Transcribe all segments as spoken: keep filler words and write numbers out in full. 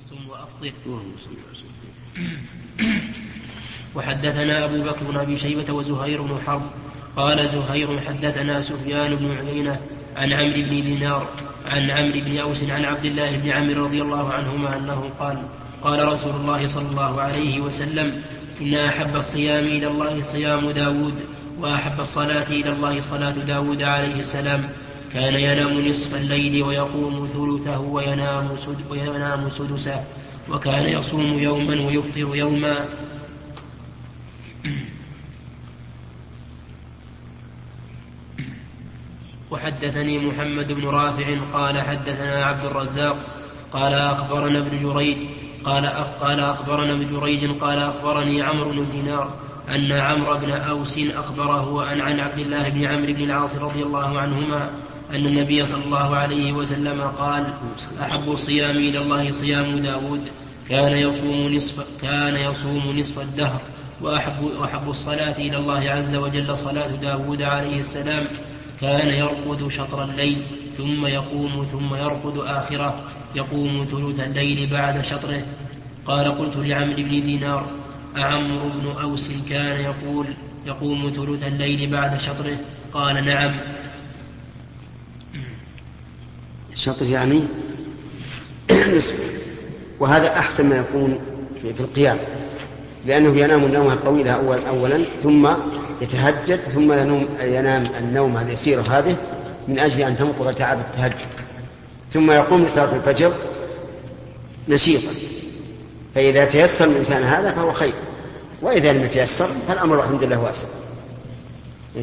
صم وأفطر. وحدثنا أبو بكر بن أبي شيبة وزهير بن حرب قال زهير حدثنا سفيان بن عيينة عن عمرو بن دينار عن عمرو بن أوس عن عبد الله بن عمرو رضي الله عنهما أنه قال قال رسول الله صلى الله عليه وسلم إن أحب الصيام إلى الله صيام داود وأحب الصلاة إلى الله صلاة داود عليه السلام كان ينام نصف الليل ويقوم ثلثه وينام, سد وينام سدسه وكان يصوم يوما ويفطر يوما. وحدثني محمد بن رافع قال حدثنا عبد الرزاق قال أخبرنا ابن جريج قال, قال أخبرنا ابن جريج قال أخبرني عمرو بن دينار أن عمرو بن أوس أخبره عن عن عبد الله بن عمرو بن العاص رضي الله عنهما أن النبي صلى الله عليه وسلم قال أحب الصيام إلى الله صيام داود كان يصوم نصف, كان يصوم نصف الدهر وأحب, وأحب الصلاة إلى الله عز وجل صلاة داود عليه السلام كان يرقد شطر الليل ثم يقوم ثم يرقد آخره يقوم ثلث الليل بعد شطره. قال قلت لعمرو بن دينار أعمرو بن أوس كان يقول يقوم ثلث الليل بعد شطره؟ قال نعم. شطر يعني نصف، وهذا أحسن ما يكون في القيام لأنه ينام النوم الطويلة أولا, أولا ثم يتهجد ثم ينام النوم اليسير هذه من أجل أن تنقض تعب التهجد ثم يقوم لصلاة الفجر نشيطا. فإذا تيسر الإنسان هذا فهو خير، وإذا لم يتيسر فالأمر الحمد لله واسع. إيه.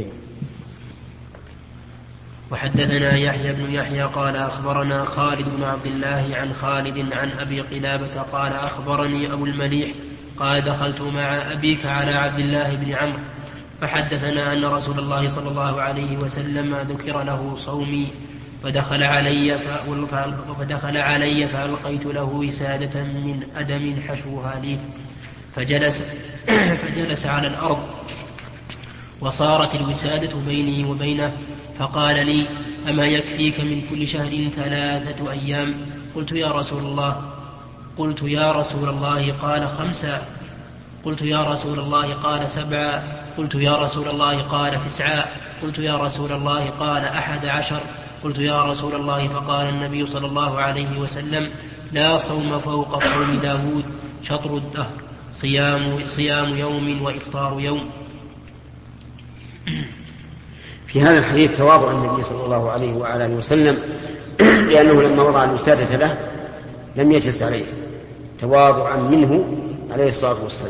وحدثنا يحيى بن يحيى قال أخبرنا خالد بن عبد الله عن خالد عن أبي قلابة قال أخبرني أبو المليح قال دخلت مع أبيك على عبد الله بن عمرو فحدثنا أن رسول الله صلى الله عليه وسلم ذكر له صومي فدخل علي فدخل علي فألقيت له وسادة من أدم حشوها لي فجلس, فجلس على الأرض وصارت الوسادة بيني وبينه فقال لي أما يكفيك من كل شهر ثلاثة أيام؟ قلت يا رسول الله قلت يا رسول الله قال خمسة قلت يا رسول الله قال سبعة قلت يا رسول الله قال تسعة قلت يا رسول الله قال أحد عشر قلت يا رسول الله فقال النبي صلى الله عليه وسلم لا صوم فوق صوم داود شطر الدهر صيام, صيام يوم وإفطار يوم. في هذا الحديث تواضع النبي صلى الله عليه وعلى اله وسلم لأنه لما وضع الوسادة له لم يجلس عليه تواضعا منه عليه الصلاة والسلام،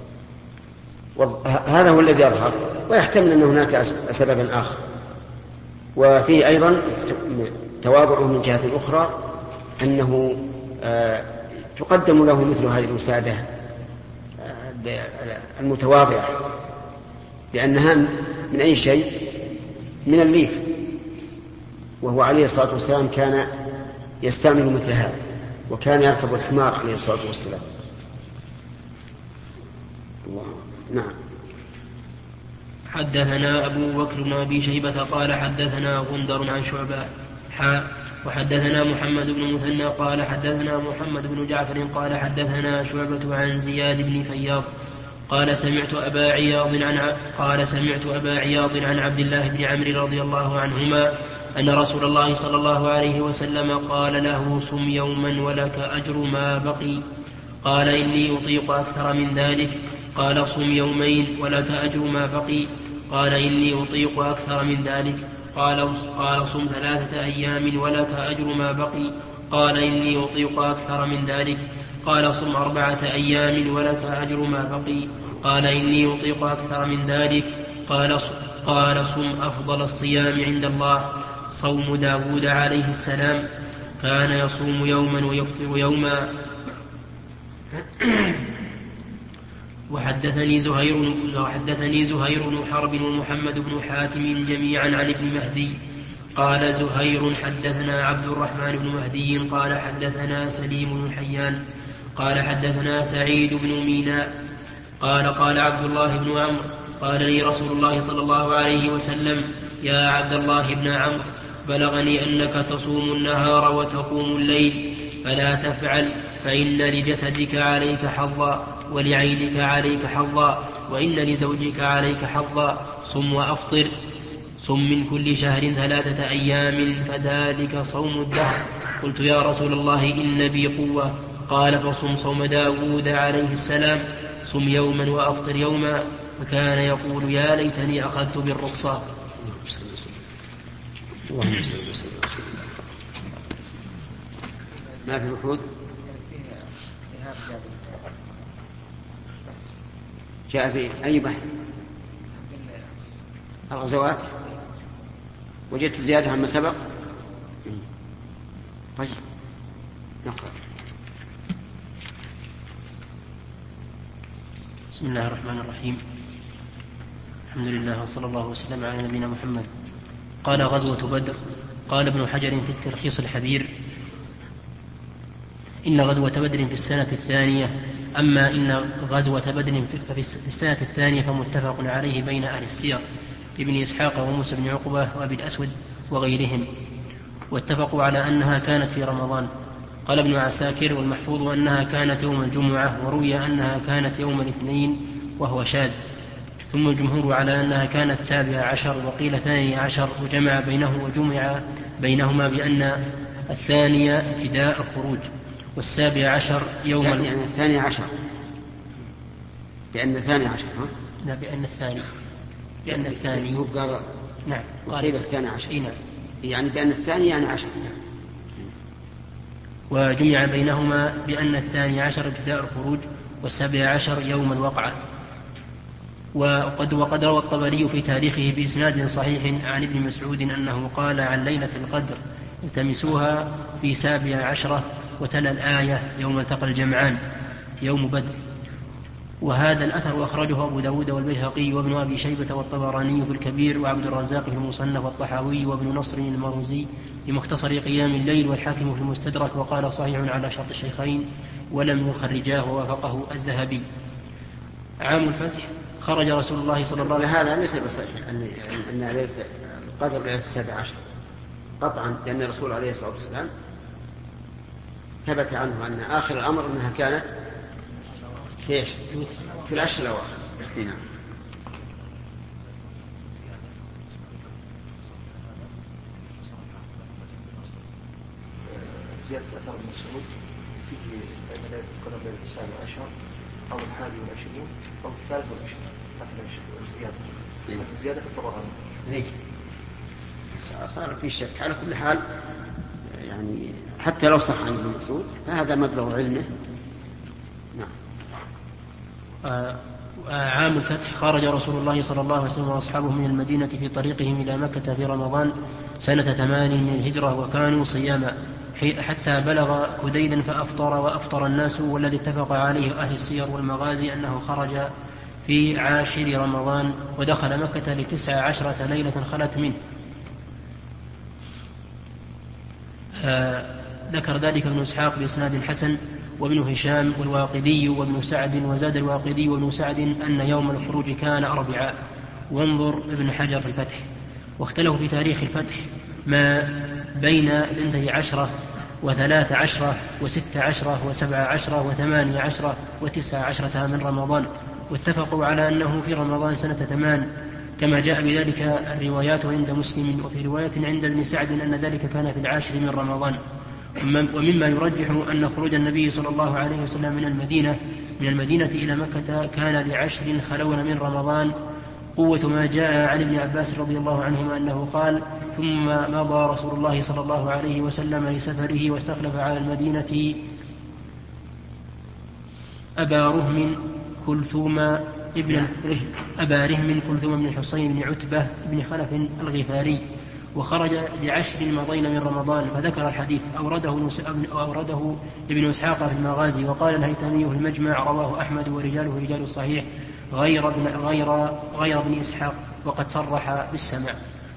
وهذا هو الذي يظهر، ويحتمل أن هناك سببا آخر. وفيه أيضا تواضعه من جهة أخرى أنه تقدم له مثل هذه الوسادة المتواضعة لأنها من أي شيء؟ من الليف، وهو عليه الصلاة والسلام كان يستعمل مثل هذا، وكان يركب الحمار عليه الصلاة والسلام. الله. نعم. حدثنا أبو بكر بن أبي شيبة قال حدثنا غندر عن شعبة حاء وحدثنا محمد بن مثنى قال حدثنا محمد بن جعفر قال حدثنا شعبة عن زياد بن فياض قال سمعت أبا عياض عن قال سمعت أبا عياض عن عبد الله بن عمرو رضي الله عنهما أن رسول الله صلى الله عليه وسلم قال له صم يوما ولك أجر ما بقي. قال إني أطيق أكثر من ذلك. قال صم يومين ولك أجر ما بقي. قال إني أطيق أكثر من ذلك. قال قال صم ثلاثة أيام ولك أجر ما بقي. قال إني أطيق أكثر من ذلك. قال صم أربعة أيام ولك أجر ما بقي. قال إني أطيق أكثر من ذلك. قال قال صم أفضل الصيام عند الله صوم داود عليه السلام كان يصوم يوما ويفطر يوما. وحدثني زهير وحدثني زهير بن حرب ومحمد بن حاتم جميعا عن ابن مهدي قال زهير حدثنا عبد الرحمن بن مهدي قال حدثنا سليم بن حيان قال حدثنا سعيد بن ميناء قال قال عبد الله بن عمرو قال لي رسول الله صلى الله عليه وسلم يا عبد الله بن عمرو بلغني أنك تصوم النهار وتقوم الليل فلا تفعل، فإن لجسدك عليك حظا، ولعينك عليك حظا، وإن لزوجك عليك حظا. صم وأفطر. صم من كل شهر ثلاثة أيام فذلك صوم الدهر. قلت يا رسول الله إن بي قوة. قال فصم صوم داود عليه السلام، صم يوما وأفطر يوما. فكان يقول يا ليتني أخذت بالرخصة. ما في بحوث جاء في أي بحث الغزوات وجدت زيادة عما سبق. طيب نقرأ. بسم الله الرحمن الرحيم. الحمد لله وصلى الله وسلم على نبينا محمد. قال غزوة بدر. قال ابن حجر في التلخيص الحبير إن غزوة بدر في السنة الثانية. أما إن غزوة بدر في السنة الثانية فمتفق عليه بين أهل السير ابن إسحاق وموسى بن عقبة وأبي الأسود وغيرهم، واتفقوا على أنها كانت في رمضان. قال ابن عساكر والمحفوظ أنها كانت يوم الجمعة، وروي أنها كانت يوم الاثنين وهو شاذ. ثم الجمهور على أنها كانت سابع عشر، وقيل ثاني عشر، وجمع بينه وجمع بينهما بأن الثانية ابتداء الخروج، والسابع عشر يوم يعني, يعني الثاني عشر بأن الثاني عشر ها؟ لا بأن الثاني بأن الثاني هو قال نعم قيل الثاني عشر نعم. يعني بأن الثاني يعني عشر. وجمع بينهما بأن الثاني عشر ابتداء الخروج، والسابع عشر يوم الوقعة. وقد, وقد روى الطبري في تاريخه بإسناد صحيح عن ابن مسعود أنه قال عن ليلة القدر التمسوها في سابع عشرة، وتلا الآية يوم التقى الجمعان يوم بدر. وهذا الأثر أخرجه أبو داود والبيهقي وابن أبي شيبة والطبراني في الكبير، وعبد الرزاق في المصنف، والطحاوي وابن نصر المروزي في مختصر قيام الليل، والحاكم في المستدرك، وقال صحيح على شرط الشيخين ولم يخرجاه ووافقه الذهبي. عام الفتح خرج رسول الله صلى الله عليه وسلم. هذا ليس بصحيح أن أن ليلة القدر ليلة السابع عشر قطعا، لأن الرسول عليه الصلاة والسلام ثبت عنه أن آخر الأمر أنها كانت في في العشر الأواخر. نعم. زيادة أثر المسعود فيه أن ليلة القدر ليلة السابع عشر أو الحادي والعشرين أو الثالث والعشرين. زيادة زيادة في الطبراني زين. صار في شك. على كل حال يعني حتى لو صح عن ابن مسعود فهذا مبلغ علمه. نعم. آه عام الفتح خرج رسول الله صلى الله عليه وسلم وأصحابه من المدينة في طريقهم إلى مكة في رمضان سنة ثمان من الهجرة، وكانوا صياما حتى بلغ كديدا فأفطر وأفطر الناس. والذي اتفق عليه أهل السير والمغازي أنه خرج في عاشر رمضان، ودخل مكة لتسع عشرة ليلة خلت منه. آه ذكر ذلك ابن إسحاق بإسناد حسن، وابن هشام والواقدي وابن سعد، وزاد الواقدي وابن سعد أن يوم الخروج كان أربعاء. وانظر ابن حجر في الفتح. واختلفوا في تاريخ الفتح ما بين اثنتي عشرة وثلاث عشرة وست عشرة وسبع عشرة وثمانية عشرة وتسع عشرة من رمضان، واتفقوا على أنه في رمضان سنة ثمان، كما جاء بذلك الروايات عند مسلم، وفي رواية عند ابن سعد أن ذلك كان في العاشر من رمضان. ومما يرجح أن خروج النبي صلى الله عليه وسلم من المدينة من المدينة إلى مكة كان لعشر خلون من رمضان، قوة ما جاء عن ابن عباس رضي الله عنهما أنه قال: ثم مضى رسول الله صلى الله عليه وسلم لسفره واستخلف على المدينة أبا رهم كلثوم ابن أبا رهم كلثوم بن حسين بن عتبة بن خلف الغفاري، وخرج لعشر مضين من رمضان. فذكر الحديث أورده, أورده ابن إسحاق في المغازي، وقال الهيثمي في المجمع رواه أحمد ورجاله رجال الصحيح غير ابن, غير غير ابن إسحاق، وقد صرح بالسماع.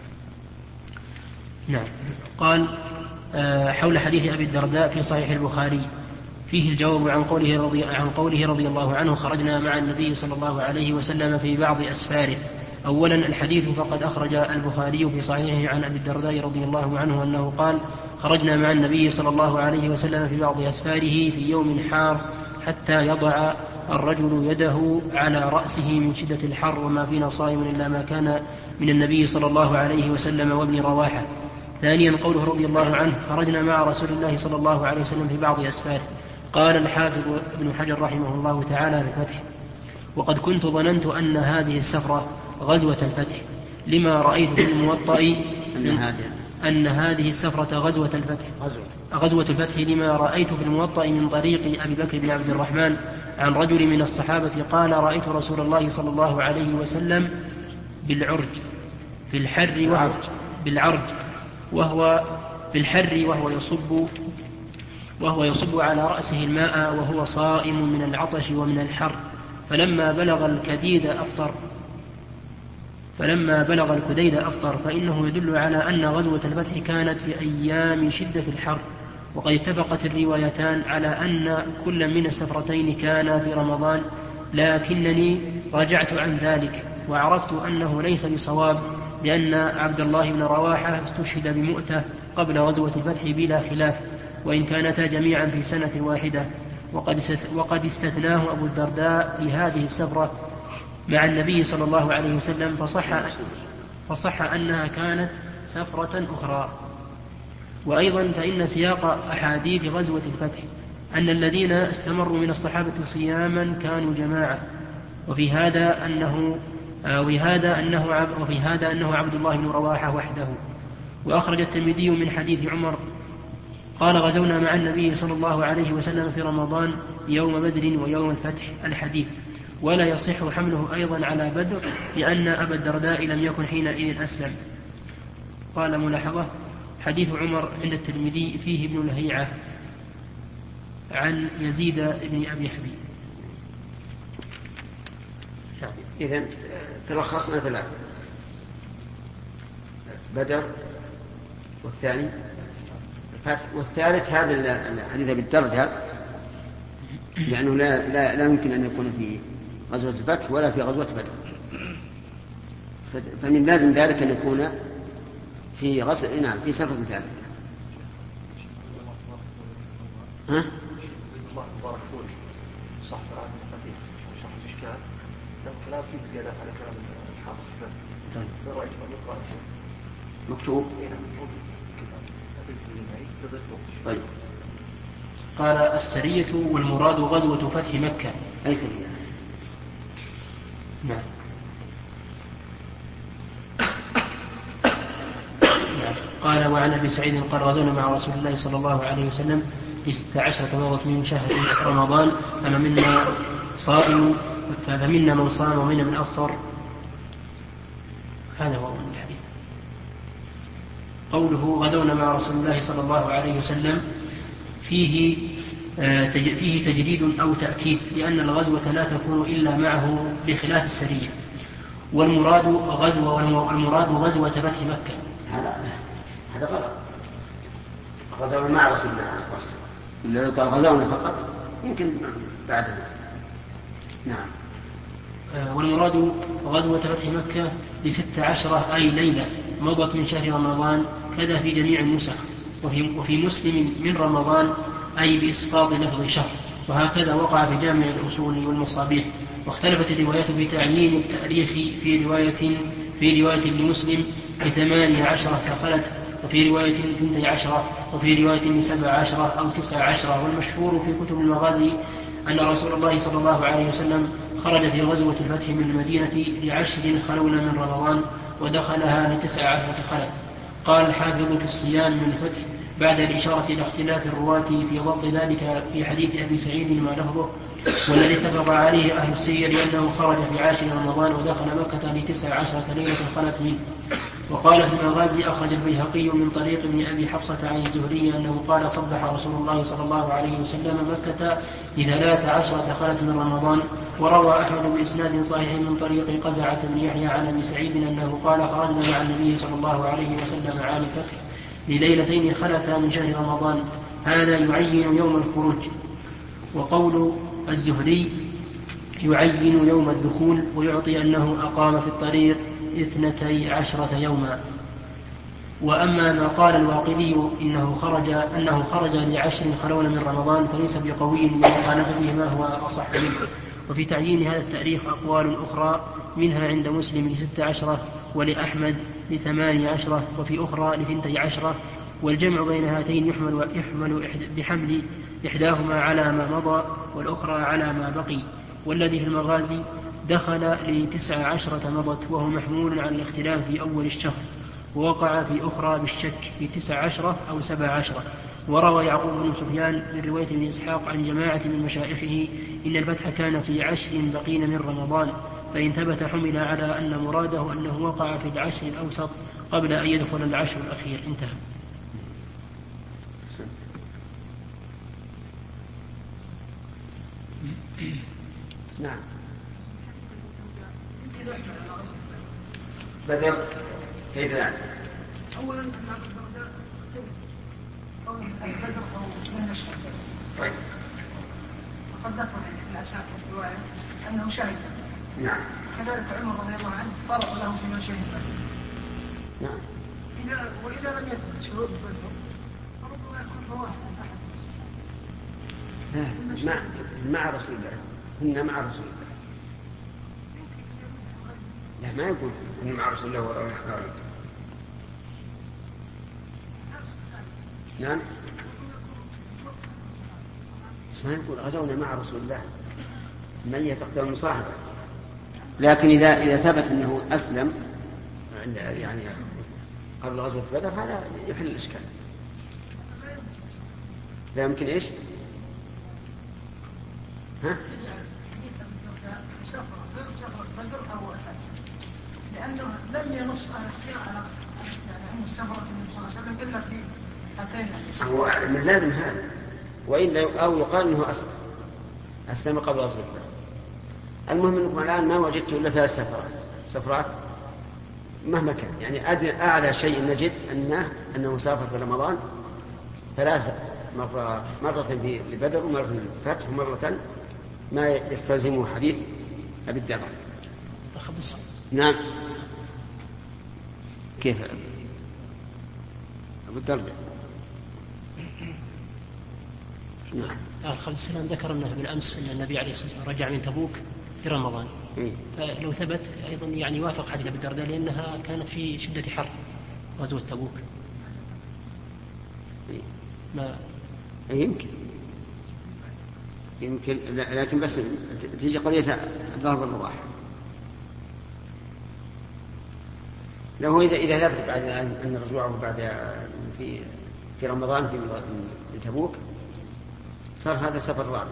نعم. قال حول حديث أبي الدرداء في صحيح البخاري فيه الجواب عن قوله رضي, عن قوله رضي الله عنه: خرجنا مع النبي صلى الله عليه وسلم في بعض أسفاره أولا الحديث فقد أخرج البخاري في صحيحه عن أبي الدرداء رضي الله عنه أنه قال: خرجنا مع النبي صلى الله عليه وسلم في بعض أسفاره في يوم حار حتى يضع الرجل يده على رأسه من شدة الحر، وما فينا صائم إلا ما كان من النبي صلى الله عليه وسلم وابن رواحة. ثانيا قوله رضي الله عنه: خرجنا مع رسول الله صلى الله عليه وسلم في بعض أسفاره. قال الحافظ ابن حجر رحمه الله تعالى في الفتح: وقد كنت ظننت أن هذه السفرة غزوة الفتح، لما رأيت في الموطأ أن هذه السفرة غزوة الفتح غزوة الفتح لما رأيت في الموطأ من طريق أبي بكر بن عبد الرحمن عن رجل من الصحابة قال: رأيت رسول الله صلى الله عليه وسلم بالعرج في الحر وهو بالعرج وهو في الحر وهو يصب وهو يصب على رأسه الماء وهو صائم من العطش ومن الحر، فلما بلغ الكديد أفطر فلما بلغ الكديد أفطر فإنه يدل على أن غزوة الفتح كانت في أيام شدة الحر. وقد اتفقت الروايتان على أن كل من السفرتين كان في رمضان، لكنني رجعت عن ذلك وعرفت أنه ليس بصواب، لأن عبد الله بن رواحة استشهد بمؤتة قبل غزوة الفتح بلا خلاف، وإن كانتا جميعا في سنة واحدة. وقد استثناه أبو الدرداء في هذه السفرة مع النبي صلى الله عليه وسلم، فصح, فصح أنها كانت سفرة أخرى. وأيضا فإن سياق أحاديث غزوة الفتح أن الذين استمروا من الصحابة صياما كانوا جماعة، وفي هذا أنه وفي هذا أنه وفي هذا أنه عبد الله بن رواحة وحده. وأخرج الترمذي من حديث عمر قال: غزونا مع النبي صلى الله عليه وسلم في رمضان يوم بدر ويوم الفتح الحديث. ولا يصح حمله أيضا على بدر، لأن أبا الدرداء لم يكن حينئذ أسلم. قال ملاحظة: حديث عمر عند الترمذي فيه ابن لهيعة عن يزيد بن أبي حبيب. إذن تلخصنا ثلاثة: بدر، والثاني الفتح، والثالث هذا الحديث بالدرداء، لأنه لا, لا, لا يمكن أن يكون في غزوة الفتح ولا في غزوة بدر، فمن لازم ذلك أن يكون في غزوة نعم في سفر ثالث. ها؟ الله مبارك فيك صح تعالى خفيف شرح الإشكال لو كلام فيه زيادة على كلام الحافظ. طيب ما رأيت مقرأ مكتوب؟ طيب. قال: السرية والمراد غزوة فتح مكة. أي سرية؟ نعم. قال: وعن أبي سعيد قال: غزونا مع رسول الله صلى الله عليه وسلم ستة عشرة مضت من شهر رمضان، فما منا صائم فمنا من صام ومنا من أفطر. هذا هو الحديث. قوله غزونا مع رسول الله صلى الله عليه وسلم فيه فيه تجديد أو تأكيد، لأن الغزوة لا تكون إلا معه بخلاف السرية. والمراد غزوة والمراد غزوة فتح مكة. هذا هذا غلط. غزونا مع رسول الله إلا لو قال غزونا فقط يمكن بعدها. نعم. والمراد غزوة فتح مكة لست عشرة أي ليلة مضت من شهر رمضان، كذا في جميع النسخ. وفي, وفي مسلم من رمضان أي بإسقاط لفظ شهر، وهكذا وقع في جامع الأصول والمصابيح. واختلفت الروايات في تعيين التاريخ، في رواية في رواية لمسلم بثمانية عشرة فخلت، وفي رواية ثنتي عشرة، وفي رواية سبع عشرة أو تسع عشرة. والمشهور في كتب المغازي أن رسول الله صلى الله عليه وسلم خرج في غزوة الفتح من المدينة لعشر خلون من رمضان، ودخلها لتسع عشرة خلت. قال الحافظ في الصيام من الفتح بعد الإشارة إلى اختلاف الرواة في ضبط ذلك في حديث أبي سعيد ما لفظه، والذي اتفق عليه أهل السير أنه خرج في عاشر رمضان ودخل مكة لتسع عشرة ليلة خلت منه. وقال في المغازي أخرج البيهقي من طريق ابن أبي حفصة عن الزهري أنه قال: صبح رسول الله صلى الله عليه وسلم مكة لثلاث عشرة خلت من رمضان. وروى أحمد بإسناد صحيح من طريق قزعة بن يحيى عن أبي سعيد أنه قال: خرجنا مع النبي صلى الله عليه وسلم عام الفتح لليلتين خلتا من شهر رمضان. هذا يعين يوم الخروج. وقول الزهري يعين يوم الدخول، ويعطي أنه أقام في الطريق اثنتي عشرة يوما. وأما ما قال الواقدي إنه خرج أنه خرج لعشر خلون من رمضان فليس بقوي وخالف به ما هو أصح منه. وفي تعيين هذا التاريخ أقوال أخرى، منها عند مسلم لست عشرة ولأحمد لثمان عشرة وفي أخرى لثنتي عشرة، والجمع بين هاتين يحمل, يحمل بحمل إحداهما على ما مضى والأخرى على ما بقي. والذي في المغازي دخل لتسع عشرة مضت، وهو محمول على الاختلاف في أول الشهر، ووقع في أخرى بالشك في تسع عشرة أو سبع عشرة. وروى يعقوب بن سفيان من رواية ابن إسحاق عن جماعة من مشائخه إن الفتح كان في عشر بقين من رمضان، فإن ثبت حمل على أن مراده أنه وقع في العشر الأوسط قبل أن يدخل العشر الأخير. انتهى. نعم. بدر كيف يعني؟ أولا البدر أو من نشهد. طيب. وقد ذكر في الأساس في الرواية أنه شهد. نعم. كذلك عمر رضي الله عنه فرق له فيما شهد. نعم. إذا وإذا لم يثبت شهود البدر فربما يكون فواحد أحد بس. لا مع مع رسول الله. هن مع رسول الله. لا ما يقول هن مع رسول الله ولا نحن. نعم. بس ما يقول غزونا مع رسول الله من يتقدم المصاحبة. لكن إذا إذا ثبت أنه أسلم يعني قبل غزوة بدر هذا يحل الإشكال. لا يمكن إيش؟ ها؟ لأنه لم ينص على السير على يعني عن السفرة النبي صلى الله عليه وسلم إلا في هاتين. هو من لازم هذا، وإلا أو يقال أنه أسلم أسلم قبل غزوة بدر. المهم أنكم الآن ما وجدت إلا ثلاث سفرات سفرات مهما كان، يعني أعلى شيء نجد أنه أنه سافر في رمضان ثلاثة مرات، مرة لبدر ومرة للفتح ومرة ما يستلزمه حديث أبي الدرداء. نعم. كيف أبو الدرداء؟ نعم. الخالد السلام ذكر أنه بالأمس أن النبي عليه الصلاة والسلام رجع من تبوك في رمضان. إيه؟ فلو ثبت أيضا يعني وافق حديث أبي الدرداء لأنها كانت في شدة حر غزوة تبوك. إيه؟ ما يمكن يمكن لكن بس تيجي قضية الضرب الرواح. لو إذا إذا ثبت بعد أن رجوعه بعد في في رمضان في تبوك صار هذا سفر رابع.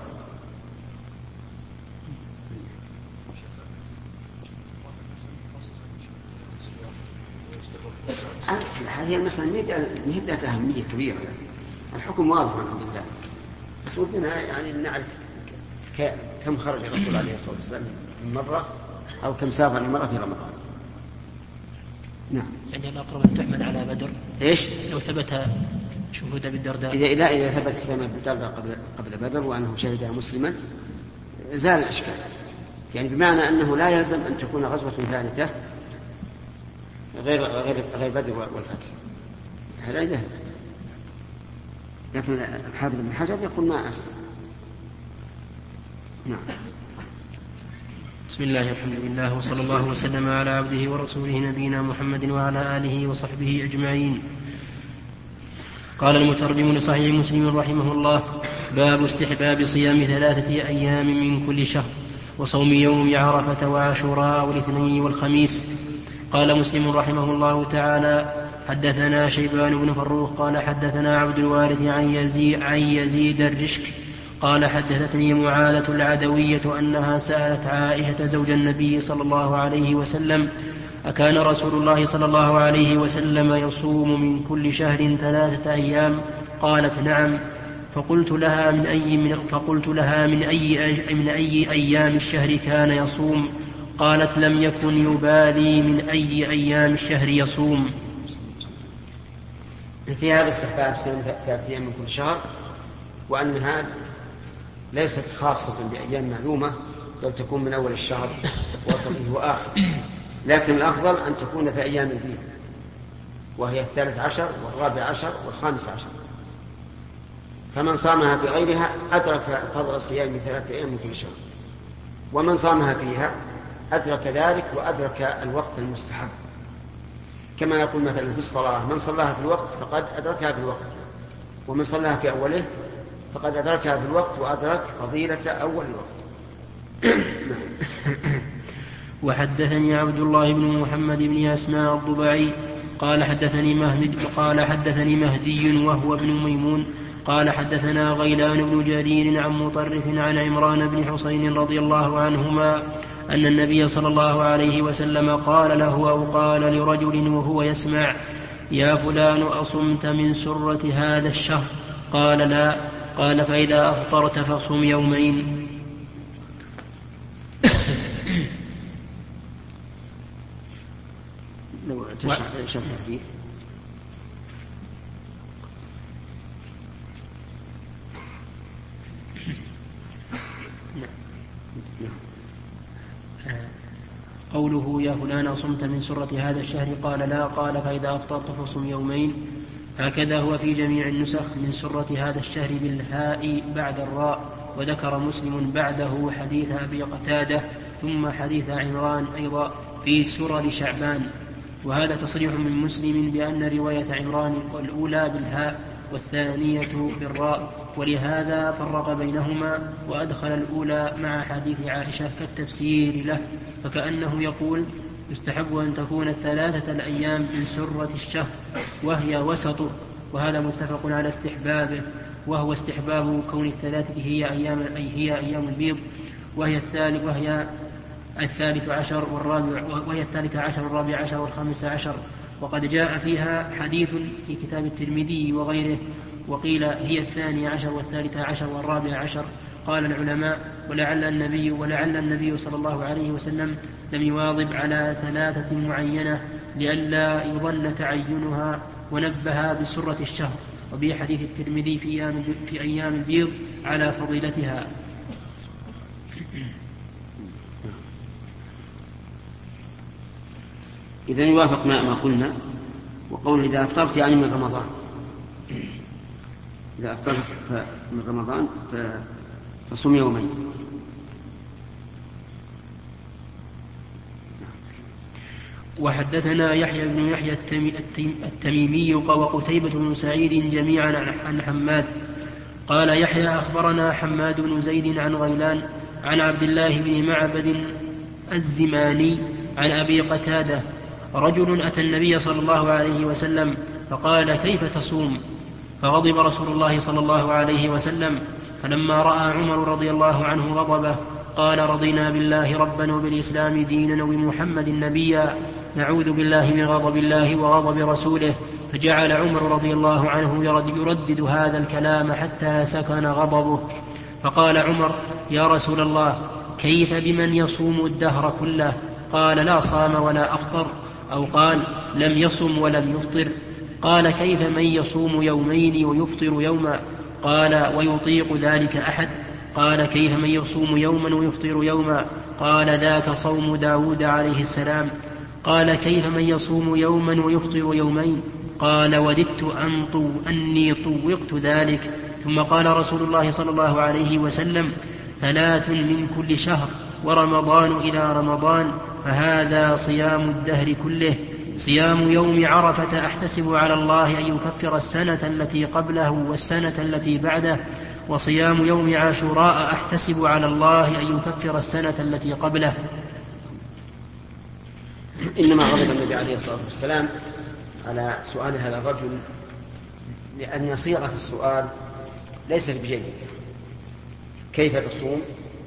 هذه المسألة هي ذات أهمية كبيرة. الحكم واضح عن عبد الله، بس ودنا يعني نعرف كم خرج الرسول عليه الصلاة والسلام من مرة أو كم سافر المرة في رمضان. نعم. يعني الأقرب أن تحمل على بدر. إيش؟ لو ثبت شهود أبي الدرداء. إذا إذا إذا ثبت إسلام أبي الدرداء قبل قبل بدر وأنه شهدها مسلما زال الإشكال. يعني بمعنى أنه لا يلزم أن تكون غزوة ثالثة غير غير غير بدر والفتح. هذا إذا ثبت. لكن الحافظ بن حجر يقول ما أسلم. نعم. بسم الله الحمد لله وصلى الله وسلم على عبده ورسوله نبينا محمد وعلى آله وصحبه أجمعين. قال المترجم لصحيح مسلم رحمه الله: باب استحباب صيام ثلاثة أيام من كل شهر وصوم يوم عرفة وعاشوراء والاثنين والخميس. قال مسلم رحمه الله تعالى: حدثنا شيبان بن فروخ قال حدثنا عبد الوارث عن يزيد, عن يزيد الرشك قال حدثتني معاذة العدوية أنها سألت عائشة زوج النبي صلى الله عليه وسلم: أكان رسول الله صلى الله عليه وسلم يصوم من كل شهر ثلاثة أيام؟ قالت: نعم. فقلت لها من أي, من فقلت لها من أي, من أي أيام الشهر كان يصوم؟ قالت: لم يكن يبالي من أي أيام الشهر يصوم. في هذا استحباب صيام ثلاثة أيام من كل شهر، وأنها ليست خاصة بأيام معلومة، بل تكون من أول الشهر ووسطه وآخره. لكن الأفضل أن تكون في أيام البيض، وهي الثالث عشر والرابع عشر والخامس عشر. فمن صامها في غيرها أدرك فضل الصيام ثلاثة أيام من كل شهر، ومن صامها فيها أدرك ذلك وأدرك الوقت المستحب. كما نقول مثلا في الصلاة، من صلاها في الوقت فقد أدركها في الوقت، ومن صلاها في أوله فقد أدركها في الوقت وأدرك فضيلة أول الوقت. وحدثني عبد الله بن محمد بن أسماء الضبعي قال حدثني مهدي قال حدثني مهدي وهو ابن ميمون قال حدثنا غيلان بن جرير عن مطرف عن عمران بن حسين رضي الله عنهما أن النبي صلى الله عليه وسلم قال له أو قال لرجل وهو يسمع: يا فلان أصمت من سرة هذا الشهر؟ قال: لا. قال: فإذا أفطرت فصم يومين. لو تشرح الحديث. قوله: يا فلان صمت من سرة هذا الشهر؟ قال: لا. قال: فإذا أفطرت فصم يومين. هكذا هو في جميع النسخ من سرة هذا الشهر بالهاء بعد الراء. وذكر مسلم بعده حديث أبي قتادة ثم حديث عمران أيضا في سرر شعبان. وهذا تصريح من مسلم بأن رواية عمران الأولى بالهاء والثانية بالراء، ولهذا فرق بينهما وأدخل الأولى مع حديث عائشة كالتفسير له، فكأنه يقول: يستحب أن تكون الثلاثة الأيام من سرة الشهر وهي وسطه. وهذا متفق على استحبابه، وهو استحباب كون الثلاثة هي أيام أي هي أيام البيض، وهي الثالث وهي الثالث عشر والرابع وهي الثالث عشر والرابع عشر والخامس عشر. وقد جاء فيها حديث في كتاب الترمذي وغيره، وقيل هي الثاني عشر والثالث عشر والرابع عشر. قال العلماء: ولعل النبي ولعل النبي صلى الله عليه وسلم لم يواظب على ثلاثة معينة لئلا يظن تعينها، ونبه بسرة الشهر. وبه حديث الترمذي في أيام, في أيام البيض على فضيلتها. إذن يوافق ما قلنا. وقوله إذا أفطرت يعني من رمضان، إذا أفطرت من رمضان فصم يومين. وحدثنا يحيى بن يحيى التميمي وقتيبة بن سعيد جميعا عن حماد قال: يحيى أخبرنا حماد بن زيد عن غيلان عن عبد الله بن معبد الزماني عن أبي قتادة: رجل أتى النبي صلى الله عليه وسلم فقال: كيف تصوم؟ فغضب رسول الله صلى الله عليه وسلم، فلما رأى عمر رضي الله عنه غضبه قال: رضينا بالله ربا وبالإسلام دينا وبمحمد نبيا، نعوذ بالله من غضب الله وغضب رسوله. فجعل عمر رضي الله عنه يردد هذا الكلام حتى سكن غضبه. فقال عمر: يا رسول الله، كيف بمن يصوم الدهر كله؟ قال: لا صام ولا أفطر. أو قال: لم يصم ولم يفطر. قال: كيف من يصوم يومين ويفطر يوما؟ قال: ويطيق ذلك أحد؟ قال: كيف من يصوم يوما ويفطر يوما؟ قال: ذاك صوم داود عليه السلام. قال: كيف من يصوم يوما ويفطر يومين؟ قال: وددت أن طو أني طوقت ذلك. ثم قال رسول الله صلى الله عليه وسلم: ثلاث من كل شهر، ورمضان إلى رمضان، فهذا صيام الدهر كله. صيام يوم عرفة أحتسب على الله أن يكفر السنة التي قبله والسنة التي بعده، وصيام يوم عاشوراء أحتسب على الله أن يكفر السنة التي قبله. إنما غضب النبي عليه الصلاة والسلام على سؤال هذا الرجل لأن صيغة السؤال ليست بجيدة. كيف تصوم؟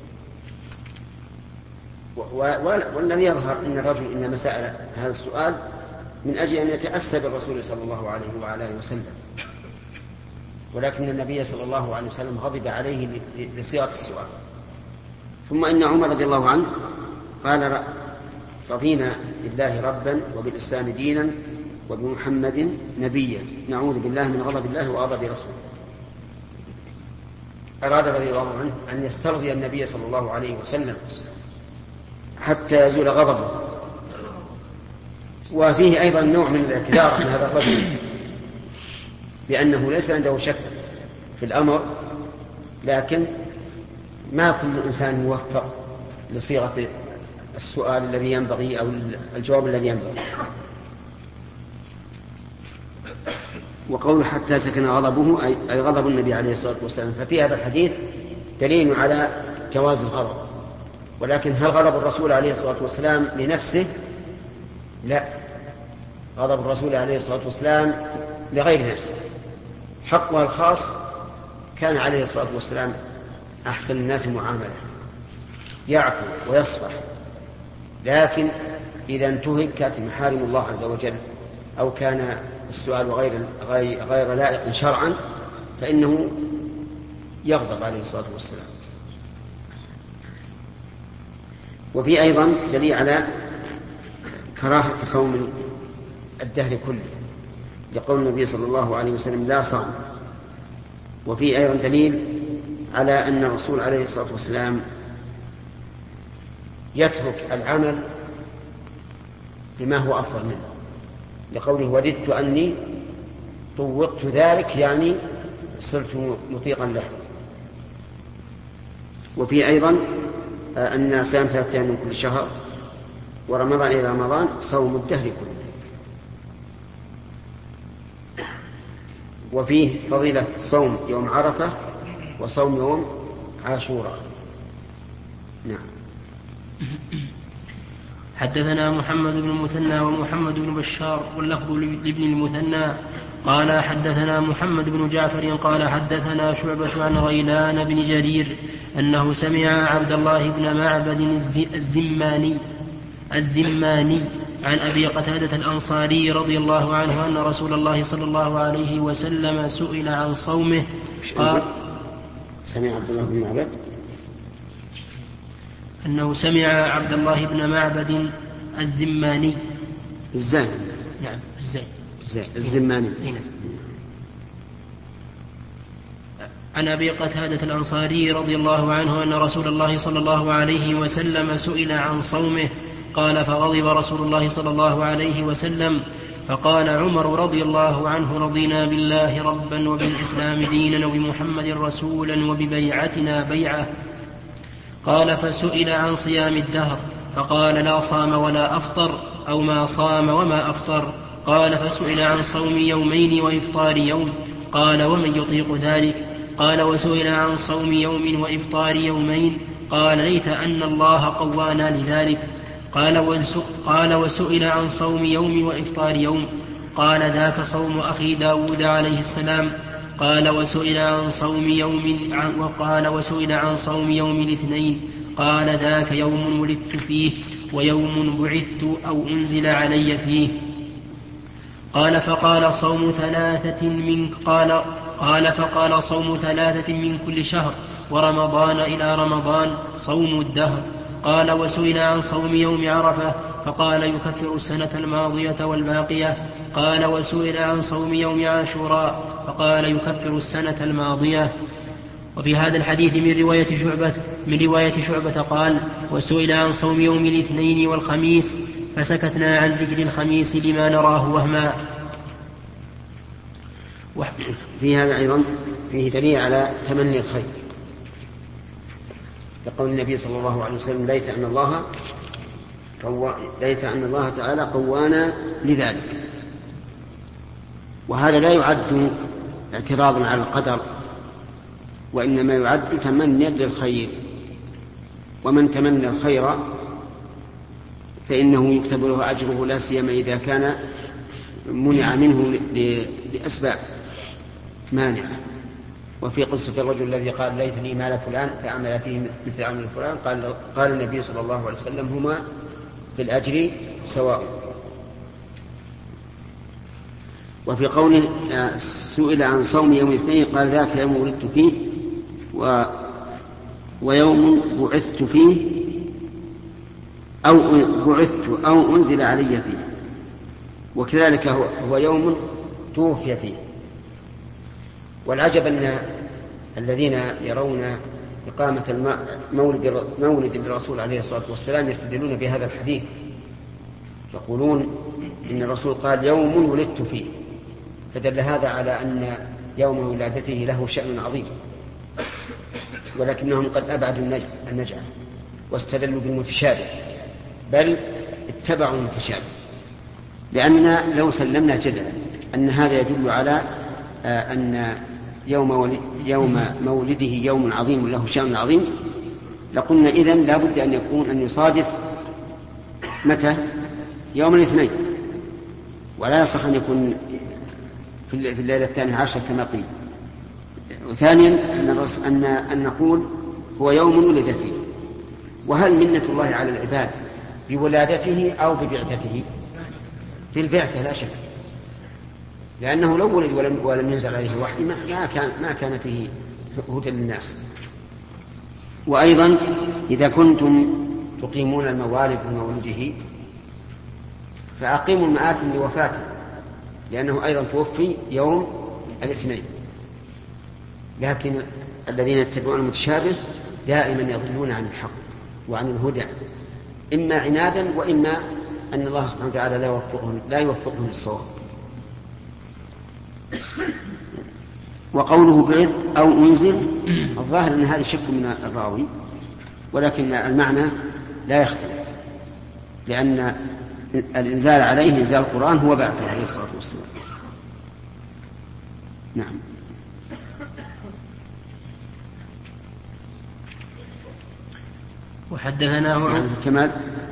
والذي يظهر أن الرجل إنما سأل هذا السؤال من أجل أن يتأسى بالرسول صلى الله عليه وعلى آله وسلم، ولكن النبي صلى الله عليه وسلم غضب عليه لصيغة السؤال. ثم إن عمر رضي الله عنه قال: رضينا بالله ربا وبالإسلام دينا وبمحمد نبيا، نعوذ بالله من غضب الله وغضب رسوله. أراد رضي الله عنه أن يسترضي النبي صلى الله عليه وسلم حتى يزول غضبه وفيه أيضا نوع من الاعتذار من هذا الرجل بأنه ليس عنده شك في الأمر، لكن ما كل إنسان موفق لصيغة السؤال الذي ينبغي أو الجواب الذي ينبغي. وقول حتى سكن غضبه أي غضب النبي عليه الصلاة والسلام، ففي هذا الحديث دليل على جواز الغضب. ولكن هل غضب الرسول عليه الصلاة والسلام لنفسه؟ لا، غضب الرسول عليه الصلاة والسلام لغير نفسه، حقها الخاص. كان عليه الصلاة والسلام أحسن الناس معاملة، يعفو ويصفح، لكن إذا انتهكت محارم الله عز وجل أو كان السؤال غير غير لائق شرعا فإنه يغضب عليه الصلاة والسلام. وفي أيضا دليل على كراهة صوم الدهر كله لقول النبي صلى الله عليه وسلم لا صام. وفي أيضا دليل على أن الرسول عليه الصلاة والسلام يترك العمل بما هو أفضل منه لقوله وددت أني طوقت ذلك، يعني صرت مطيقا له. وفي أيضا أن صيام ثلاثة أيام من كل شهر ورمضان إلى رمضان صوم الدهر كله. وفيه فضيلة صوم يوم عرفة وصوم يوم عاشوراء. نعم. حدثنا محمد بن المثنى ومحمد بن بشار واللفظ لابن المثنى قال حدثنا محمد بن جعفر قال حدثنا شعبة عن غيلان بن جرير أنه سمع عبد الله بن معبد الزماني الزماني عن أبي قتادة الأنصاري رضي الله عنه أن رسول الله صلى الله عليه وسلم سئل عن صومه قال سمع عبد الله بن معبد أنه سمع عبد الله بن معبد الزماني الزاني نعم الزاني الزماني نعم عن أبي قتادة الأنصاري رضي الله عنه أن رسول الله صلى الله عليه وسلم سئل عن صومه قال فغضب رسول الله صلى الله عليه وسلم فقال عمر رضي الله عنه رضينا بالله ربا وبالإسلام دينا وبمحمد رسولا وببيعتنا بيعة. قال فسئل عن صيام الدهر فقال لا صام ولا أفطر أو ما صام وما أفطر. قال فسئل عن صوم يومين وإفطار يوم قال ومن يطيق ذلك. قال وسئل عن صوم يوم وإفطار يومين قال ليت أن الله قوانا لذلك. قال وسئل عن صوم يوم وإفطار يوم قال ذاك صوم أخي داود عليه السلام. قال وسئل عن صوم يوم وقال وسئل عن صوم يوم الاثنين قال ذاك يوم ولدت فيه ويوم بعثت أو أنزل علي فيه. قال فقال صوم ثلاثة من قال قال فقال صوم ثلاثة من كل شهر ورمضان إلى رمضان صوم الدهر. قال وسئل عن صوم يوم عرفة فقال يكفر السنة الماضية والباقية. قال وسئل عن صوم يوم عاشوراء فقال يكفر السنة الماضية. وفي هذا الحديث من رواية شعبة من رواية شعبة قال وسئل عن صوم يوم الاثنين والخميس فسكتنا عن ذكر الخميس لما نراه وهما. في هذا أيضا فيه دليل على تمني الخير يقول النبي صلى الله عليه وسلم ليت أن الله ليت أن الله تعالى قوانا لذلك. وهذا لا يعد اعتراضا على القدر وإنما يعد تمنيا للخير. ومن تمنى الخير فإنه يكتب له أجره لا سيما إذا كان منع منه لأسباب مانعة. وفي قصة الرجل الذي قال ليتني مال فلان فأعمل فيه مثل عمل فلان قال, قال النبي صلى الله عليه وسلم هما بالأجر سواء. وفي قوله سئل عن صوم يوم الاثنين قال ذاك يوم ولدت فيه و ويوم بعثت فيه أو بعثت أو أنزل علي فيه. وكذلك هو, هو يوم توفي فيه. والعجب أن الذين يرون إقامة مولد مولد الرسول عليه الصلاة والسلام يستدلون بهذا الحديث يقولون إن الرسول قال يوم ولدت فيه، فدل هذا على أن يوم ولادته له شأن عظيم، ولكنهم قد أبعدوا النجعة واستدلوا بالمتشابه، بل اتبعوا المتشابه، لأننا لو سلمنا جدلا أن هذا يدل على أن يوم, يوم مولده يوم عظيم له شأن عظيم، لقلنا إذن لا بد أن يكون أن يصادف متى؟ يوم الاثنين، ولا يصح أن يكون في الليلة الثانية عشر كما قيل. وثانيا أن, أن نقول هو يوم ولد فيه. وهل منة الله على العباد بولادته أو ببعثته؟ بالبعثة لا شك، لأنه لو ولد ولم, ولم ينزل عليه وحي ما كان, ما كان فيه هدى للناس. وأيضا إذا كنتم تقيمون الموالد لمولده فأقيموا المآتم لوفاته، لأنه أيضا توفي يوم الاثنين. لكن الذين يتبعون المتشابه دائما يضلون عن الحق وعن الهدى، إما عنادا وإما أن الله سبحانه وتعالى لا يوفقهم, لا يوفقهم للصواب. وقوله بعث أو أنزل، الظاهر أن هذا شك من الراوي، ولكن المعنى لا يختلف، لأن الإنزال عليه إنزال القرآن هو بعثه عليه الصلاة والسلام. نعم. وحدثناه عن كمال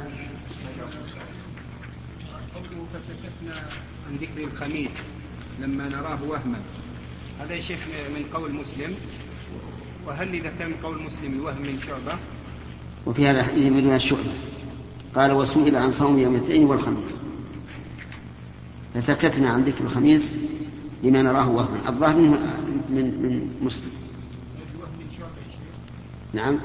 فسكتنا عن ذكر الخميس لما نراه وهما، هذا يا شيخ من قول مسلم، وهل إذا كان من قول مسلم الوهم من شعبة؟ وفي هذا الحديث من الشعبة قال وسئل عن صوم يوم الاثنين والخميس فسكتنا عن ذكر الخميس لما نراه وهما. الظاهر من, من, من مسلم. نعم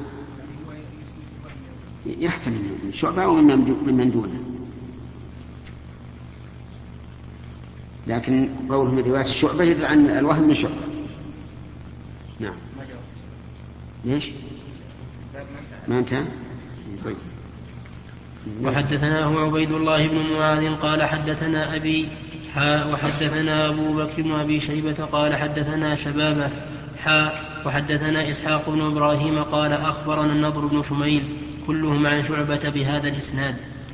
يحتمل من شعبة ومن دونه، لكن قوله من رواية الشعبة يدل عن الوهم من شعبة. نعم. ليش ما انتهى؟ طيب. وحدثناه عبيد الله بن معاذ قال حدثنا أبي حاء وحدثنا أبو بكر بن أبي شيبة قال حدثنا شبابه حاء وحدثنا إسحاق بن إبراهيم قال أخبرنا النضر بن شميل كلهم عن شعبة بهذا الإسناد.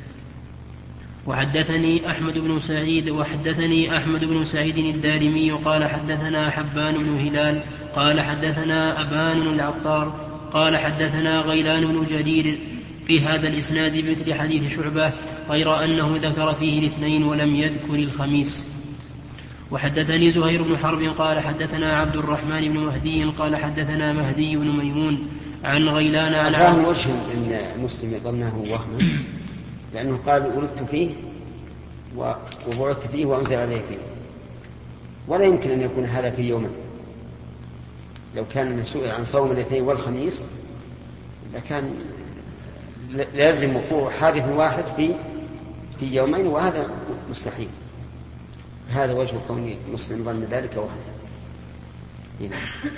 وحدثني أحمد بن سعيد وحدثني أحمد بن سعيد الدارمي قال حدثنا حبان بن هلال قال حدثنا أبان العطار قال حدثنا غيلان بن جرير في هذا الإسناد بمثل حديث شعبة غير أنه ذكر فيه الاثنين ولم يذكر الخميس. وحدثني زهير بن حرب قال حدثنا عبد الرحمن بن مهدي قال حدثنا مهدي بن ميمون عن غيلان عن عبد وجه أن مسلم يظنه وهما، لأنه قال ولدت فيه وبعثت فيه وأنزل عليه فيه، ولا يمكن أن يكون هذا في يوم. لو كان سئل عن صوم الاثنين والخميس لكان لا يلزم وقوع حادث واحد في في يومين، وهذا مستحيل. هذا وجه كون مسلم ظن ذلك وهم.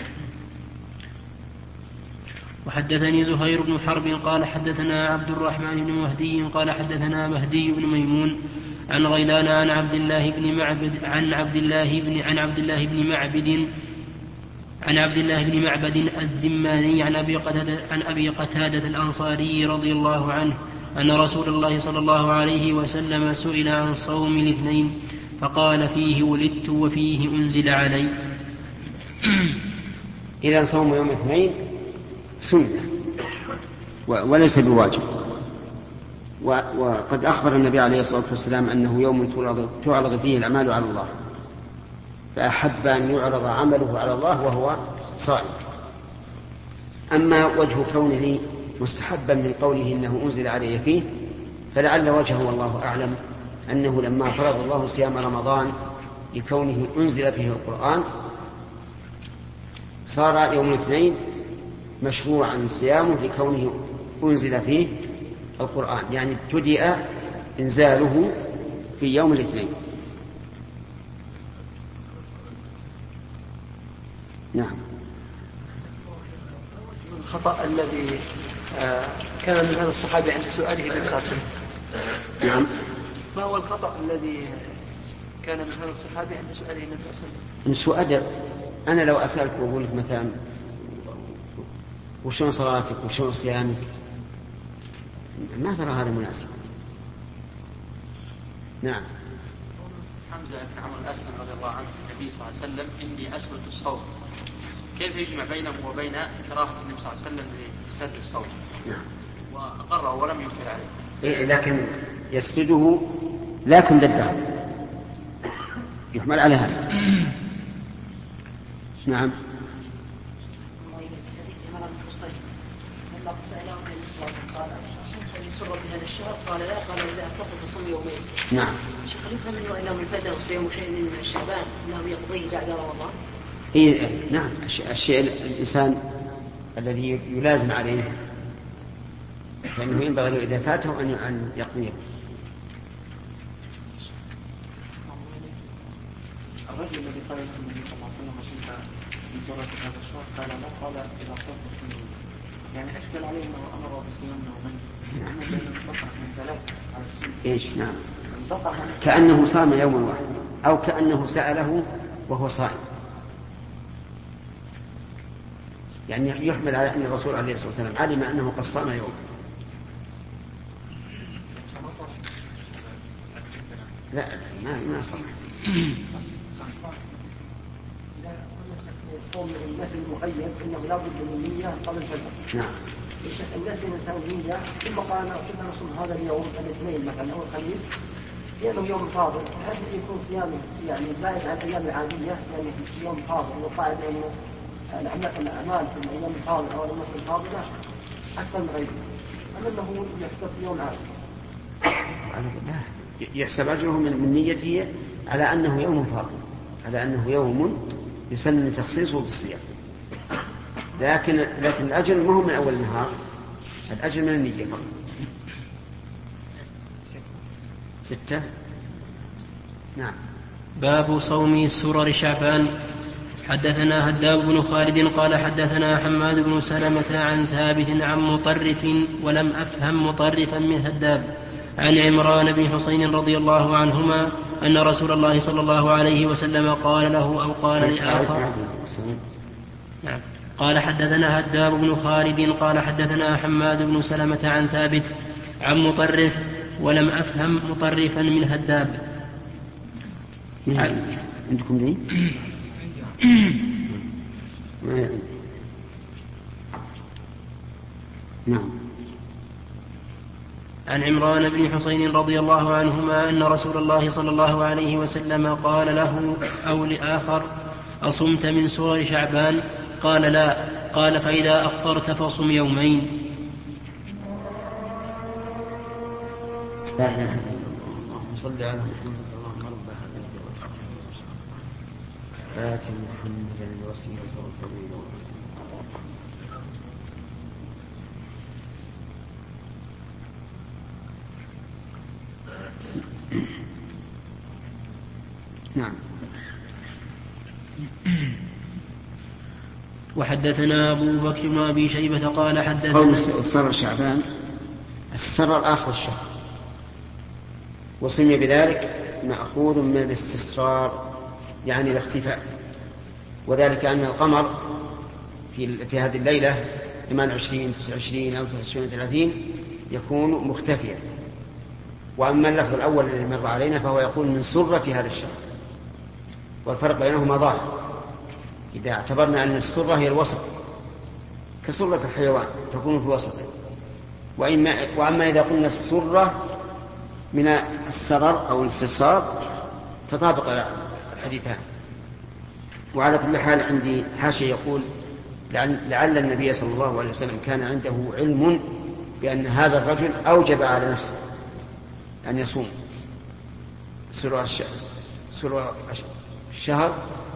وحدثني زهير بن حرب قال حدثنا عبد الرحمن بن مهدي قال حدثنا مهدي بن ميمون عن غيلان عن عبد الله بن معبد عن عبد الله بن عن عبد الله بن معبد عن عبد الله بن معبد الزماني عن أبي قتادة عن أبي قتادة الأنصاري رضي الله عنه أن رسول الله صلى الله عليه وسلم سئل عن صوم الاثنين فقال فيه ولدت وفيه أنزل علي. إذا صوم يوم الاثنين سنة وليس بواجب. وقد أخبر النبي عليه الصلاة والسلام أنه يوم تعرض فيه الأعمال على الله، فأحب أن يعرض عمله على الله وهو صائم. أما وجه كونه مستحبا من قوله إنه أنزل علي فيه، فلعل وجهه والله أعلم أنه لما فرض الله صيام رمضان لكونه أنزل فيه القرآن صار يوم الاثنين مشروعا صيامه لكونه أنزل فيه القرآن، يعني ابتدأ إنزاله في يوم الاثنين. نعم. الخطأ الذي كان من هذا الصحابي عند سؤاله للقاسم. نعم. ما هو الخطأ الذي كان من هذا الصحابي عند سؤاله النبي صلى الله عليه وسلم؟ من سوء أدب. أنا لو أسألك وأقول لك مثلا وشون صلاتك وشون صيامك ما ترى هذا مناسب. نعم. حمزة بن عمرو الأسلم رضي الله عنه النبي صلى الله عليه وسلم إني أسكت الصوت، كيف يجمع بينه وبين كراهة النبي صلى الله عليه وسلم لسد الصوت؟ نعم. وأقره ولم ينكر عليه. إيه لكن يسجده لكن للدهر يحمل على هذا. نعم. قال صمت لسرة هذا الشهر؟ قال لا. قال إذا أفطرت فصم يومين. نعم. شيخ هل يفهم منه أنه من فاته صيام شيء من شعبان أنه يقضيه بعد رمضان؟ إيه نعم. الشيء الإنسان الذي يلازم عليه فإنه ينبغي إذا فاته أن يقضيه. الرجل الذي قال لكم النبي صلى الله عليه وسلم صمت من سورة هذا الشهر قال لا. قال إذا أفطرت فصم يومين، يعني أشكل عليه أنه أمر بصيام يومين. إيش؟ نعم. كأنه صام يوما واحد أو كأنه سأله وهو صائم، يعني يحمل على أن الرسول عليه الصلاة والسلام علم أنه قد صام يوم. لا ما ما صام. صوم النفل المقيد انه لا بد من نيه قبل الفجر. نعم. الناس ينسون نيه ثم قال كنا نصوم هذا اليوم الاثنين مثلا او الخميس لانه يوم فاضل، هل يكون صيامه يعني زائد عن الايام العاديه يعني في يوم فاضل وقاعد انه الاعمال في الايام الفاضله او الامور الفاضله اكثر من غيره، ام انه يحسب يوم عادي؟ يحسب أجره من نيته على أنه يوم فاضل، على أنه يوم يسن تخصيصه بالصيام، لكن لكن الأجر ما هو من أول النهار، الأجر من النية فقط. ستة. نعم. باب صوم سرر شعبان. حدثنا هداب بن خالد قال حدثنا حماد بن سلمة عن ثابت عن مطرف ولم أفهم مطرفا من هداب عن عمران بن حسين رضي الله عنهما أن رسول الله صلى الله عليه وسلم قال له أو قال لآخر. نعم. قال حدثنا هداب بن خالد قال حدثنا حماد بن سلمة عن ثابت عن مطرف ولم أفهم مطرفا من هداب. عندكم دي؟ نعم. عن عمران بن حسين رضي الله عنهما أن رسول الله صلى الله عليه وسلم قال له أو لآخر أصمت من سرر شعبان؟ قال لا. قال فإذا أفطرت فصم يومين. لا إله إلا الله. اللهم صل على محمد. اللهم رب هذه الدعوة آت محمدا الوسيلة والفضيلة. نعم. وحدثنا أبو بكر بن أبي شيبة قال حدثنا قول السرر شعبان السرر آخر الشهر، وسمي بذلك مأخوذ من الاستسرار يعني الاختفاء، وذلك أن القمر في, في هذه الليلة ثمان وعشرين تسعة وعشرين أو تسعة وعشرين ثلاثين يكون مختفيا. وأما اللفظ الأول الذي مر علينا فهو يقول من سرة هذا الشهر، والفرق بينهما ظاهر إذا اعتبرنا أن السرة هي الوسط كسرة الحيوان تكون في وسطه، وأما إذا قلنا السرة من السرر أو الاستسرار تطابق الحديثان. وعلى كل حال عندي حاشية يقول لعل النبي صلى الله عليه وسلم كان عنده علم بأن هذا الرجل أوجب على نفسه أن يصوم سرور الشهر،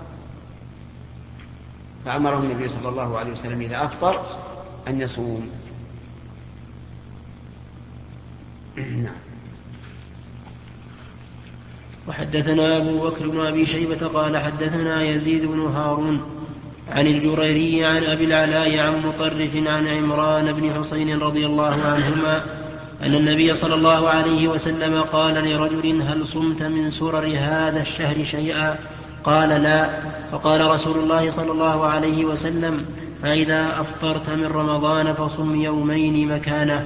فأمره النبي صلى الله عليه وسلم إذا أفطر أن يصوم. نعم. وحدثنا أبو بكر بن أبي شيبة قال حدثنا يزيد بن هارون عن الجريري عن أبي العلاء عن مطرف عن عمران بن حسين رضي الله عنهما أن النبي صلى الله عليه وسلم قال لرجل هل صمت من سرر هذا الشهر شيئا؟ قال لا. فقال رسول الله صلى الله عليه وسلم فإذا أفطرت من رمضان فصم يومين مكانه.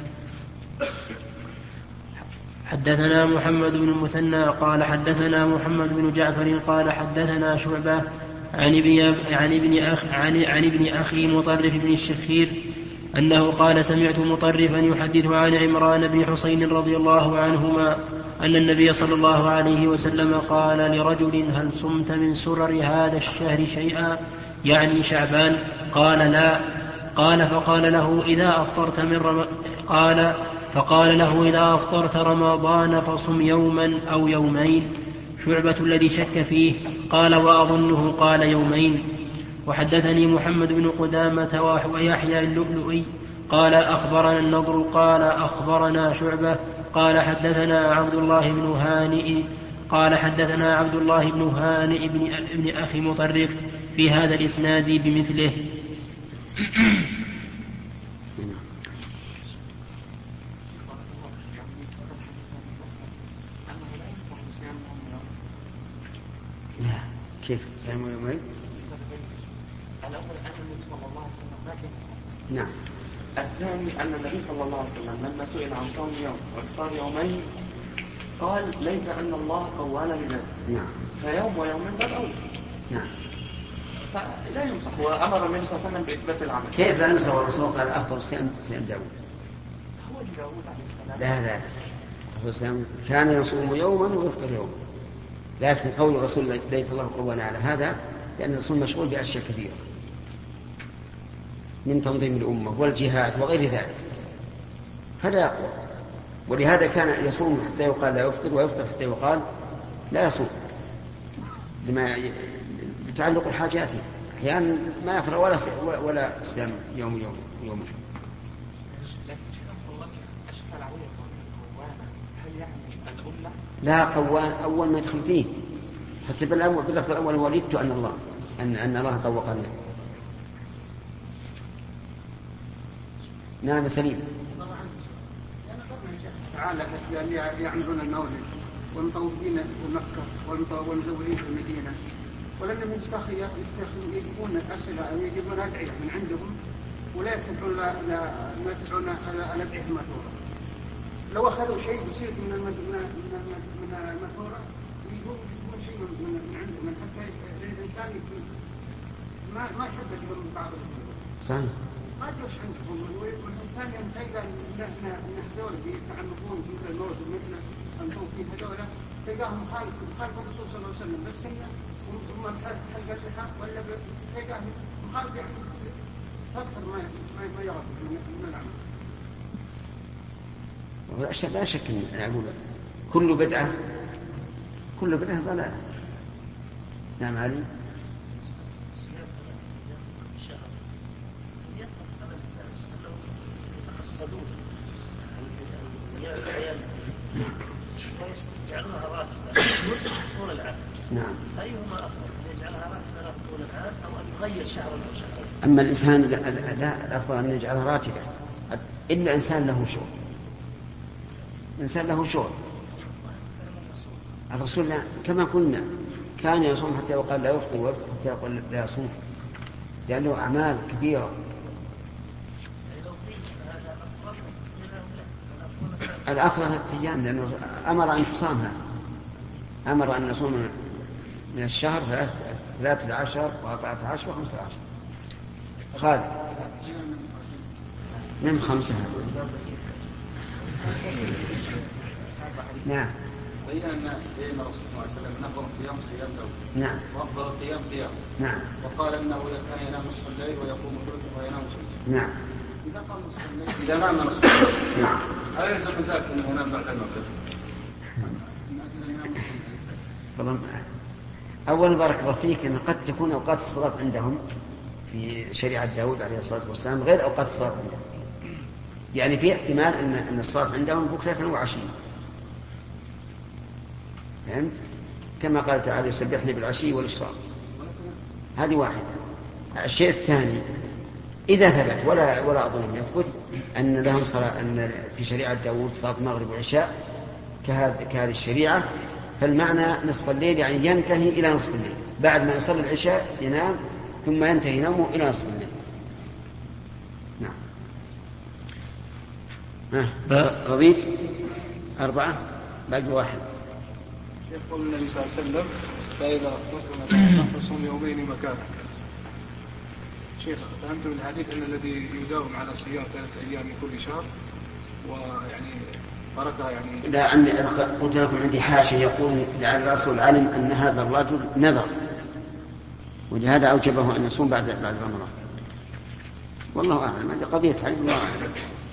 حدثنا محمد بن المثنى قال حدثنا محمد بن جعفر قال حدثنا شعبة عن ابن, عن ابن, أخ عن, عن ابن أخي مطرف بن الشخير أنه قال سمعت مطرفا يحدث عن عمران بن حسين رضي الله عنهما أن النبي صلى الله عليه وسلم قال لرجل هل صمت من سرر هذا الشهر شيئا؟ يعني شعبان. قال لا. قال فقال له إذا أفطرت من رم... قال فقال له إذا أفطرت رمضان فصم يوما أو يومين. شعبة الذي شك فيه قال وأظنه قال يومين. وحدثني محمد بن قدامة ويحيى اللؤلؤي قال أخبرنا النضر قال أخبرنا شعبة قال حدثنا عبد الله بن هانئ قال حدثنا عبد الله بن هانئ بن, ابن أخي مطرف في هذا الإسناد بمثله. لا كيف صيام يومين؟ الأول أن النبي صلى الله عليه وسلم ما كان. نعم. الثاني أن النبي صلى الله عليه وسلم لما سئل عن صوم يوم وإفطار يومين قال ليس أن الله قوانا لذلك. نعم. فيوم ويومين بل أول. نعم. فلا ينصح. وأمر النبي صلى الله عليه وسلم بإثبات العمل. كيف لا ينصح والرسول قال أفضل صيام صيام داود؟ هو داود عليه السلام. لا لا. الرسول كان يصوم يوما ويفطر يوما. لكن قول الرسول ليس الله قوانا على هذا لأن الرسول مشغول بأشياء كثيرة من تنظيم الأمة والجهاد وغير ذلك فلا يقوى. ولهذا كان يصوم حتى يقال لا يفطر ويفطر حتى يقال لا يصوم لما بتعلق حاجاته. أحيانا ما يقرأ ولا ولا صيام يوم يوم يوم. لا قوان أول ما يدخل فيه حتى بالأول باللفظ الأول ولدت أن الله أن أن الله طوق لنا. نعم سليم. تعالى يعملون المولد والمطوفين في مكة والمزورين في المدينة ولم يستخدمون أسئلة أو يجيبون أدعية من عندهم ولا يتبعون ما يتبعون الأدعية المأثورة. لو أخذوا شيء بسيط من من المأثورة يجيبون شيء من عندهم من حتى الإنسان يكون ما ما يحدث من بعض الأمور. صحيح. ما جوش عندهم والثاني أن تلقى أن هذول بيستعمقون في الموت مثل أنهم في هذول تلقاهم مخالف مخالف الرسول صلى الله عليه وسلم بس إنه ثم حلقة الحق ولا تلقاهم مخالف يعني أكثر ما ما يعرف من العمل. لا شك أن أقول كل بدعة كل بدعة ضلالة. نعم علي. ويجعلها راتبة طول العام. نعم. أيهما أفضل؟ أن يجعلها راتبة طول العام أو أن يغير شهرا أو شهرين؟ أما الإنسان لا الأفضل أن يجعلها راتبة إلا إنسان له شغل. إنسان له شغل. الرسول كما قلنا كان يصوم حتى يقال لا يفطر ويفطر حتى يقال لا يصوم لأنه أعمال كبيرة. الأفضل ثلاثة أيام لأنه أمر أن تصامها أمر أن نصوم من الشهر ثلاثة عشر وأربعة عشر وخمسة عشر. خالد من خمسة. نعم. بين بين الرسول صلى الله عليه وسلم أن أفضل الصيام صيام داود. نعم. وأفضل القيام قيام. نعم. وقال إنه كان ينام نصف الليل ويقوم ثلثه وينام ثلثه. نعم. إذا قام نصف الليل إذا نام نصف الليل. نعم. هل يلزم من ذلك أنه ينام بعد المغرب؟ والله أولا بارك الله فيك أن قد تكون أوقات الصلاة عندهم في شريعة داود عليه الصلاة والسلام غير أوقات الصلاة عندهم. يعني في احتمال أن أن الصلاة عندهم بكرة وعشية. فهمت؟ كما قال تعالى يسبحني بالعشي والإشراق. هذه واحدة. الشيء الثاني إذا ثبت ولا ولا أظن يثبت أن لهم صلاة، أن في شريعة داود صلاة مغرب وعشاء كهذه الشريعة، فالمعنى نصف الليل يعني ينتهي إلى نصف الليل، بعد ما يصلي العشاء ينام ثم ينتهي نومه إلى نصف الليل. نعم. رضيت أربعة باقي واحد. يقول النبي صلى الله عليه وسلم فإذا أخبرتم فصوم يومين مكانه. شيخ فهمت من الحديث أن الذي يداوم على صيام ثلاثة أيام من كل شهر ويعني بركة يعني. لا عندي قلت لكم عندي حاشية يقول لعل الرسول علم أن هذا الرجل نذر ولهذا أوجبه أن يصوم بعد بعد رمضان. والله أعلم، هذه قضية علم الله أعلم.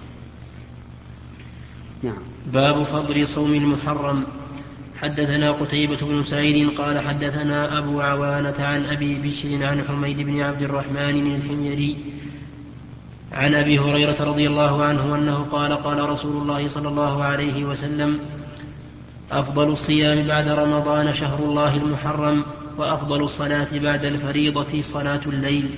نعم. باب فضل صوم المحرم. حدثنا قتيبة بن سعيد قال حدثنا أبو عوانة عن أبي بشر عن حميد بن عبد الرحمن من الحميري عن أبي هريرة رضي الله عنه أنه قال قال رسول الله صلى الله عليه وسلم أفضل الصيام بعد رمضان شهر الله المحرم، وأفضل الصلاة بعد الفريضة صلاة الليل.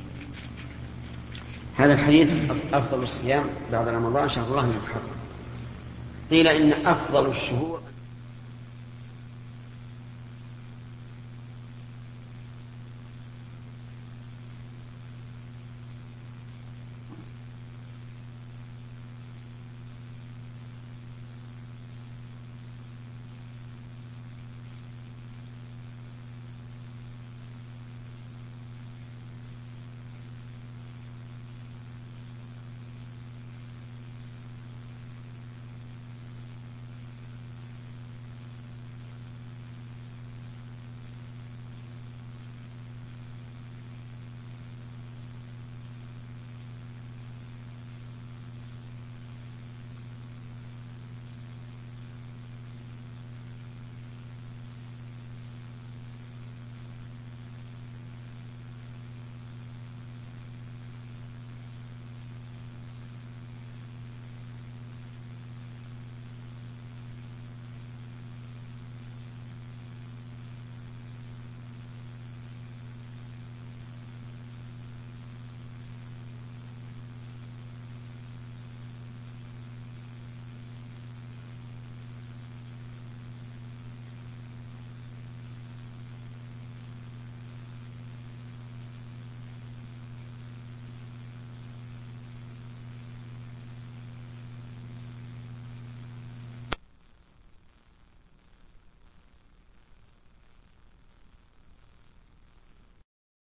هذا الحديث أفضل الصيام بعد رمضان شهر الله المحرم. قيل إن أفضل الشهور